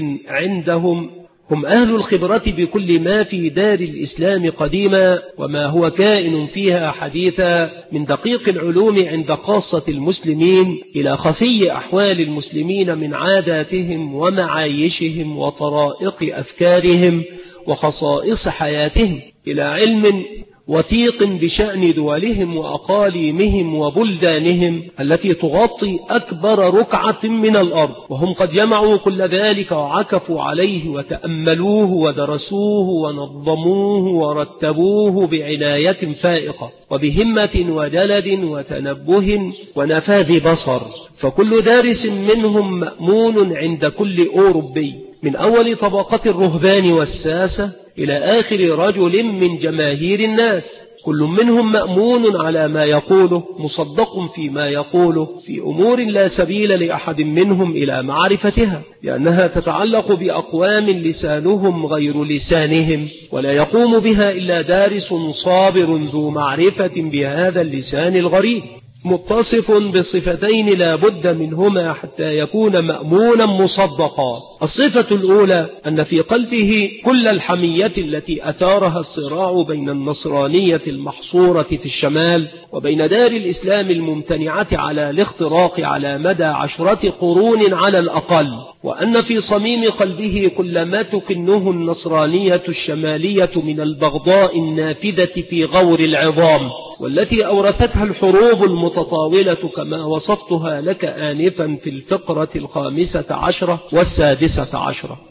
عندهم هم أهل الخبرة بكل ما في دار الإسلام قديما وما هو كائن فيها حديثا، من دقيق العلوم عند خاصة المسلمين إلى خفي أحوال المسلمين من عاداتهم ومعايشهم وطرائق أفكارهم وخصائص حياتهم، إلى علم وثيق بشأن دولهم وأقاليمهم وبلدانهم التي تغطي أكبر ركعة من الأرض. وهم قد جمعوا كل ذلك وعكفوا عليه وتأملوه ودرسوه ونظموه ورتبوه بعناية فائقة وبهمة وجلد وتنبه ونفاذ بصر. فكل دارس منهم مأمون عند كل أوروبي، من أول طبقة الرهبان والساسة إلى آخر رجل من جماهير الناس، كل منهم مأمون على ما يقوله، مصدق فيما يقوله في أمور لا سبيل لأحد منهم إلى معرفتها، لأنها تتعلق بأقوام لسانهم غير لسانهم، ولا يقوم بها إلا دارس صابر ذو معرفة بهذا اللسان الغريب، متصف بصفتين لا بد منهما حتى يكون مأمونا مصدقا. الصفة الأولى أن في قلبه كل الحمية التي أثارها الصراع بين النصرانية المحصورة في الشمال وبين دار الإسلام الممتنعة على الاختراق على مدى 10 قرون على الأقل، وأن في صميم قلبه كل ما تكنه النصرانية الشمالية من البغضاء النافذة في غور العظام، والتي أورثتها الحروب المتطاولة كما وصفتها لك آنفا في الفقرة 15 و16.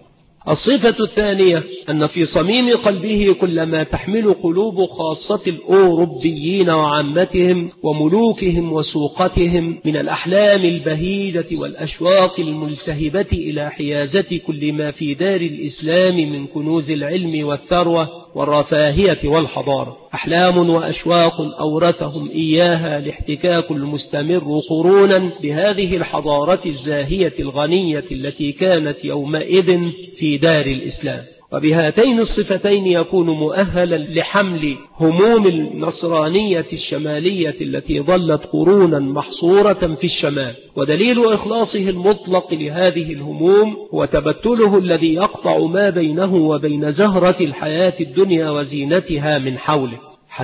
الصفة الثانية أن في صميم قلبه كل ما تحمل قلوب خاصة الأوروبيين وعامتهم وملوكهم وسوقتهم من الأحلام البهيجة والأشواق الملتهبة إلى حيازة كل ما في دار الإسلام من كنوز العلم والثروة والرفاهية والحضارة، أحلام وأشواق أورثهم إياها الاحتكاك المستمر قرونا بهذه الحضارة الزاهية الغنية التي كانت يومئذ في دار الإسلام. وبهاتين الصفتين يكون مؤهلا لحمل هموم النصرانية الشمالية التي ظلت قرونا محصورة في الشمال. ودليل إخلاصه المطلق لهذه الهموم هو تبتله الذي يقطع ما بينه وبين زهرة الحياة الدنيا وزينتها من حوله،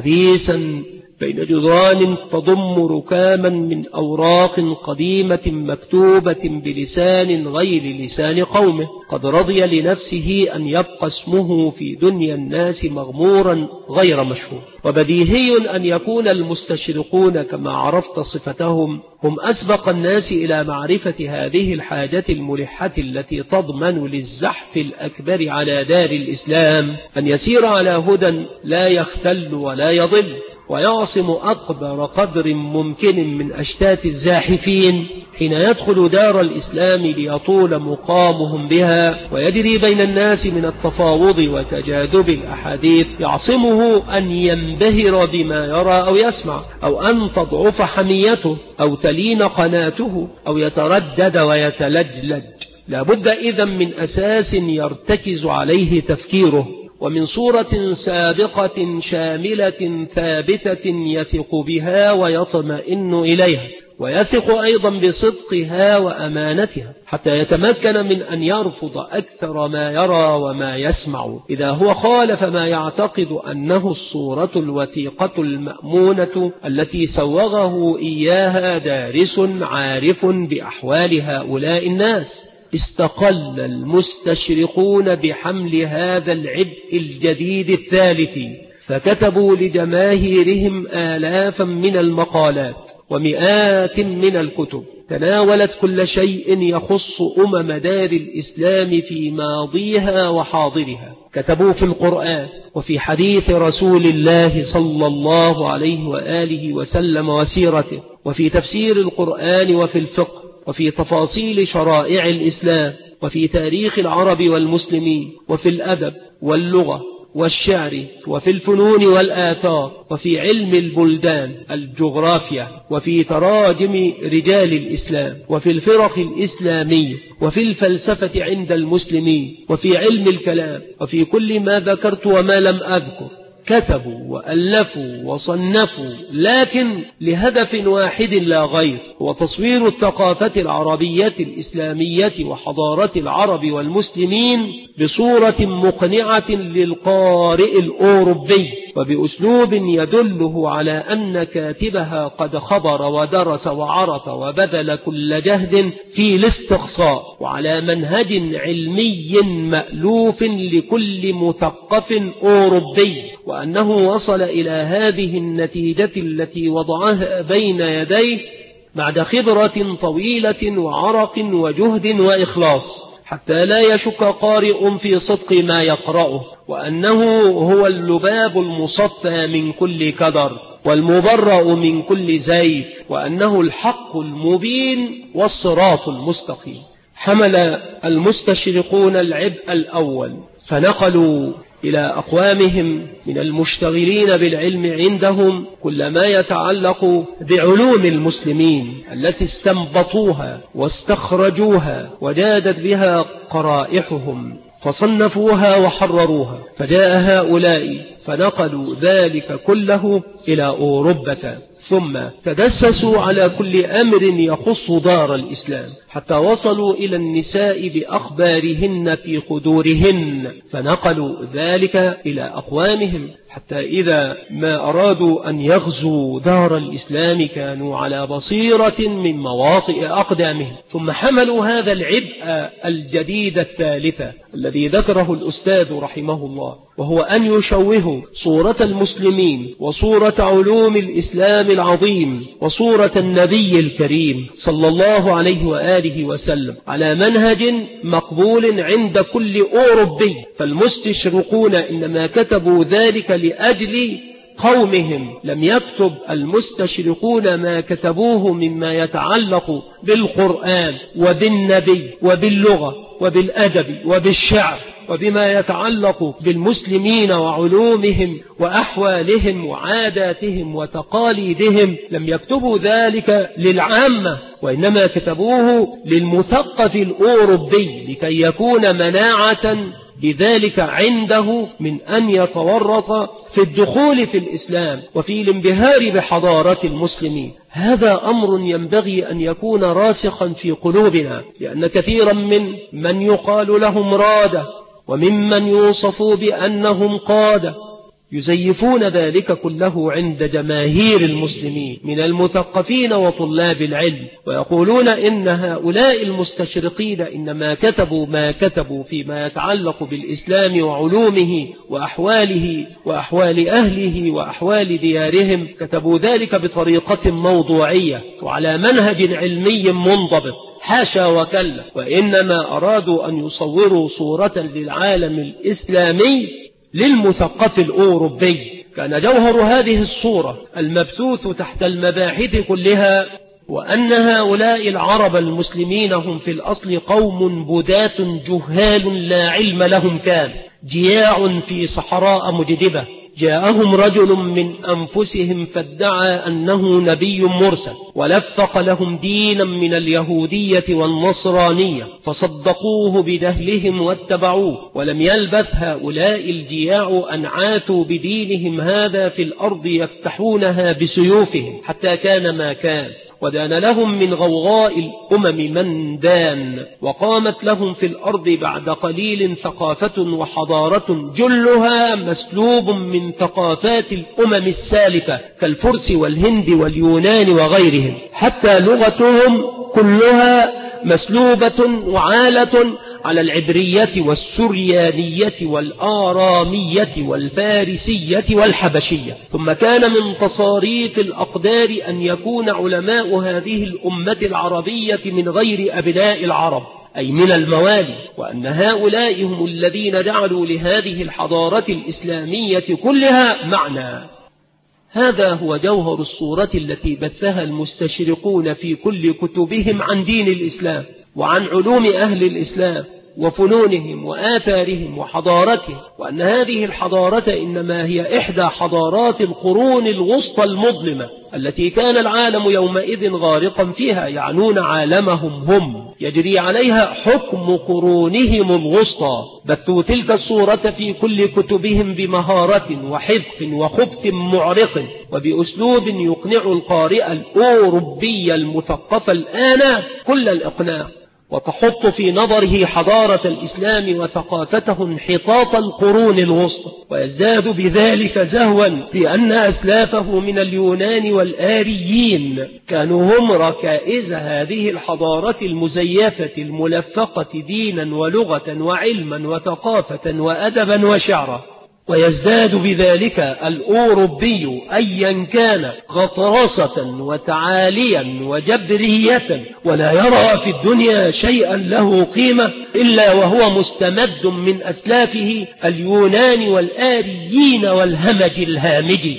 حديثا بين جدران تضم ركاما من أوراق قديمة مكتوبة بلسان غير لسان قومه، قد رضي لنفسه أن يبقى اسمه في دنيا الناس مغمورا غير مشهور. وبديهي أن يكون المستشرقون كما عرفت صفتهم هم أسبق الناس إلى معرفة هذه الحاجة الملحة التي تضمن للزحف الأكبر على دار الإسلام أن يسير على هدى لا يختل ولا يضل، ويعصم أكبر قدر ممكن من أشتات الزاحفين حين يدخل دار الإسلام ليطول مقامهم بها ويجري بين الناس من التفاوض وتجاذب الأحاديث، يعصمه أن ينبهر بما يرى أو يسمع، أو أن تضعف حميته، أو تلين قناته، أو يتردد ويتلجلج. لا بد إذن من أساس يرتكز عليه تفكيره، ومن صورة سابقة شاملة ثابتة يثق بها ويطمئن إليها، ويثق أيضا بصدقها وأمانتها، حتى يتمكن من أن يرفض أكثر ما يرى وما يسمع إذا هو خالف ما يعتقد أنه الصورة الوثيقة المأمونة التي سوغه إياها دارس عارف بأحوال هؤلاء الناس. استقل المستشرقون بحمل هذا العبء الجديد الثالث، فكتبوا لجماهيرهم آلافا من المقالات ومئات من الكتب تناولت كل شيء يخص دار الإسلام في ماضيها وحاضرها. كتبوا في القرآن وفي حديث رسول الله صلى الله عليه وآله وسلم وسيرته، وفي تفسير القرآن وفي الفقه، وفي تفاصيل شرائع الإسلام، وفي تاريخ العرب والمسلمين، وفي الأدب واللغة والشعر، وفي الفنون والآثار، وفي علم البلدان الجغرافيا، وفي تراجم رجال الإسلام، وفي الفرق الإسلامية، وفي الفلسفة عند المسلمين، وفي علم الكلام، وفي كل ما ذكرت وما لم أذكر. كتبوا وألفوا وصنفوا، لكن لهدف واحد لا غير، هو تصوير الثقافة العربية الإسلامية وحضارة العرب والمسلمين بصورة مقنعة للقارئ الأوروبي، وبأسلوب يدله على أن كاتبها قد خبر ودرس وعرف وبذل كل جهد في الاستقصاء، وعلى منهج علمي مألوف لكل مثقف أوروبي، وأنه وصل إلى هذه النتيجة التي وضعها بين يديه بعد خبرة طويلة وعرق وجهد وإخلاص، حتى لا يشك قارئ في صدق ما يقرأه، وأنه هو اللباب المصفى من كل كدر والمبرأ من كل زيف، وأنه الحق المبين والصراط المستقيم. حمل المستشرقون العبء الأول فنقلوا إلى أقوامهم من المشتغلين بالعلم عندهم كل ما يتعلق بعلوم المسلمين التي استنبطوها واستخرجوها وجادت بها قرائحهم، فصنفوها وحرروها. فجاء هؤلاء فنقلوا ذلك كله إلى أوروبا، ثم تدسسوا على كل أمر يخص دار الإسلام، حتى وصلوا إلى النساء بأخبارهن في خدورهن، فنقلوا ذلك إلى أقوامهم، حتى إذا ما أرادوا أن يغزوا دار الإسلام كانوا على بصيرة من مواطئ أقدامهم. ثم حملوا هذا العبء الجديد الثالث الذي ذكره الأستاذ رحمه الله، وهو أن يشوهوا صورة المسلمين وصورة علوم الإسلام العظيم وصورة النبي الكريم صلى الله عليه وآله وسلم على منهج مقبول عند كل أوروبي. فالمستشرقون إنما كتبوا ذلك لأجل قومهم، لم يكتب المستشرقون ما كتبوه مما يتعلق بالقرآن وبالنبي وباللغة وبالأدب وبالشعر وبما يتعلق بالمسلمين وعلومهم وأحوالهم وعاداتهم وتقاليدهم. لم يكتبوا ذلك للعامة، وإنما كتبوه للمثقف الأوروبي لكي يكون مناعة بذلك عنده من أن يتورط في الدخول في الإسلام وفي الانبهار بحضارة المسلمين. هذا أمر ينبغي أن يكون راسخا في قلوبنا، لأن كثيرا من يقال لهم رادة وممن يوصفوا بأنهم قادة يزيفون ذلك كله عند جماهير المسلمين من المثقفين وطلاب العلم، ويقولون إن هؤلاء المستشرقين إنما كتبوا ما كتبوا فيما يتعلق بالإسلام وعلومه وأحواله وأحوال أهله وأحوال ديارهم، كتبوا ذلك بطريقة موضوعية وعلى منهج علمي منضبط. حاشا وكلا، وإنما أرادوا أن يصوروا صورة للعالم الإسلامي للمثقف الأوروبي. كان جوهر هذه الصورة المبثوث تحت المباحث كلها وأن هؤلاء العرب المسلمين هم في الأصل قوم بداة جهال لا علم لهم، كان جياع في صحراء مجدبة. جاءهم رجل من أنفسهم فادعى أنه نبي مرسل ولفق لهم دينا من اليهودية والنصرانية فصدقوه بدهلهم واتبعوه، ولم يلبث هؤلاء الجياع أن عاثوا بدينهم هذا في الأرض يفتحونها بسيوفهم حتى كان ما كان، ودان لهم من غوغاء الأمم من دان، وقامت لهم في الأرض بعد قليل ثقافة وحضارة جلها مسلوب من ثقافات الأمم السالفة كالفرس والهند واليونان وغيرهم، حتى لغتهم كلها مسلوبة وعالة على العبرية والسريانية والآرامية والفارسية والحبشية. ثم كان من تصاريف الأقدار أن يكون علماء هذه الأمة العربية من غير أبناء العرب أي من الموالي، وأن هؤلاء هم الذين جعلوا لهذه الحضارة الإسلامية كلها معنى. هذا هو جوهر الصورة التي بثها المستشرقون في كل كتبهم عن دين الإسلام وعن علوم أهل الإسلام وفنونهم وآثارهم وحضارتهم، وأن هذه الحضارة إنما هي إحدى حضارات القرون الوسطى المظلمة التي كان العالم يومئذ غارقا فيها، يعنون عالمهم هم، يجري عليها حكم قرونهم الوسطى. بثوا تلك الصورة في كل كتبهم بمهارة وحذق وخبث معرق وبأسلوب يقنع القارئ الأوروبي المثقف الآن كل الإقناع، وتحط في نظره حضارة الإسلام وثقافته انحطاط القرون الوسطى، ويزداد بذلك زهوا بأن أسلافه من اليونان والآريين كانوا هم ركائز هذه الحضارة المزيفة الملفقة دينا ولغة وعلما وثقافة وأدبا وشعرا. ويزداد بذلك الأوروبي أيا كان غطرسة وتعاليا وجبرية، ولا يرى في الدنيا شيئا له قيمة إلا وهو مستمد من أسلافه اليونان والآريين والهمج الهامجي.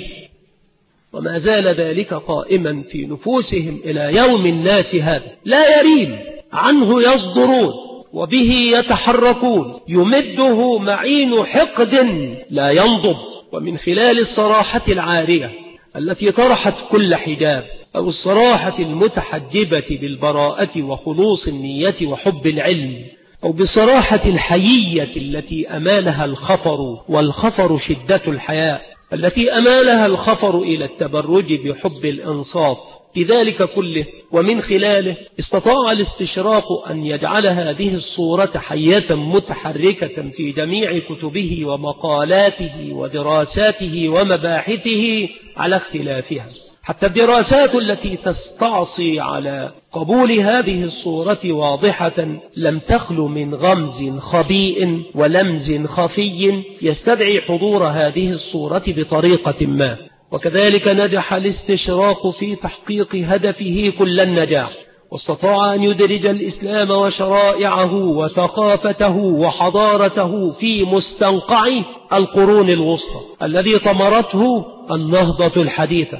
وما زال ذلك قائما في نفوسهم إلى يوم الناس هذا، لا يريم عنه يصدرون وبه يتحركون، يمده معين حقد لا ينضب. ومن خلال الصراحة العارية التي طرحت كل حجاب، أو الصراحة المتحجبة بالبراءة وخلوص النية وحب العلم، أو بصراحة الحيية التي أمالها الخفر، والخفر شدة الحياء التي أمالها الخفر إلى التبرج بحب الإنصاف. بذلك كله ومن خلاله استطاع الاستشراق أن يجعل هذه الصورة حية متحركة في جميع كتبه ومقالاته ودراساته ومباحثه على اختلافها، حتى الدراسات التي تستعصي على قبول هذه الصورة واضحة لم تخل من غمز خبيء ولمز خفي يستدعي حضور هذه الصورة بطريقة ما. وكذلك نجح الاستشراق في تحقيق هدفه كل النجاح، واستطاع أن يدرج الإسلام وشرائعه وثقافته وحضارته في مستنقع القرون الوسطى الذي طمرته النهضة الحديثة،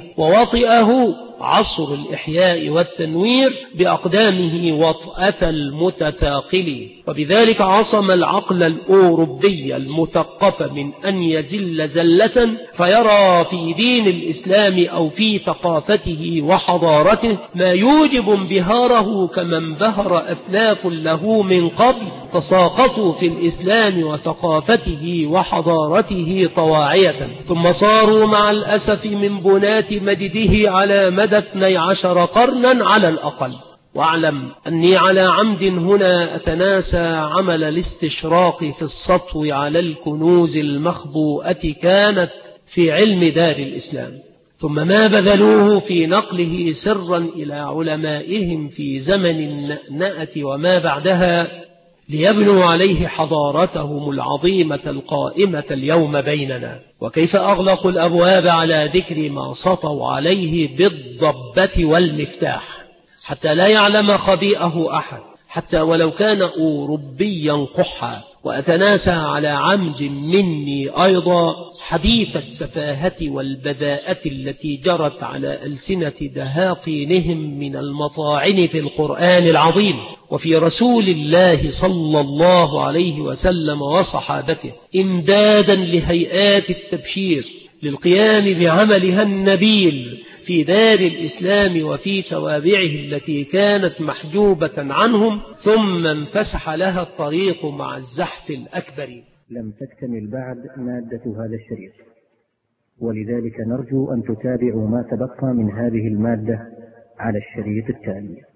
ووطئه عصر الإحياء والتنوير بأقدامه وطأة المتثاقل، وبذلك عصم العقل الأوروبي المثقف من أن يزل زلة فيرى في دين الإسلام أو في ثقافته وحضارته ما يوجب انبهاره كما انبهر أسلاف له من قبل تساقطوا في الإسلام وثقافته وحضارته طواعية، ثم صاروا مع الأسف من بنات مجده على مدى 12 قرنا على الأقل. واعلم أني على عمد هنا أتناسى عمل الاستشراق في السطو على الكنوز المخبوءة كانت في علم دار الإسلام، ثم ما بذلوه في نقله سرا إلى علمائهم في زمن النأنأة وما بعدها ليبنوا عليه حضارتهم العظيمة القائمة اليوم بيننا، وكيف أغلقوا الأبواب على ذكر ما سطوا عليه بالضبة والمفتاح حتى لا يعلم خبيئه أحد، حتى ولو كان أوروبيا قحا. وأتناسى على عمد مني أيضا حديث السفاهة والبذاءة التي جرت على ألسنة دهاقينهم من المطاعن في القرآن العظيم وفي رسول الله صلى الله عليه وسلم وصحابته، إمدادا لهيئات التبشير للقيام بعملها النبيل في دار الإسلام وفي توابعه التي كانت محجوبة عنهم، ثم انفسح لها الطريق مع الزحف الأكبر. لم تكتمل بعد مادة هذا الشريط، ولذلك نرجو أن تتابعوا ما تبقى من هذه المادة على الشريط التالي.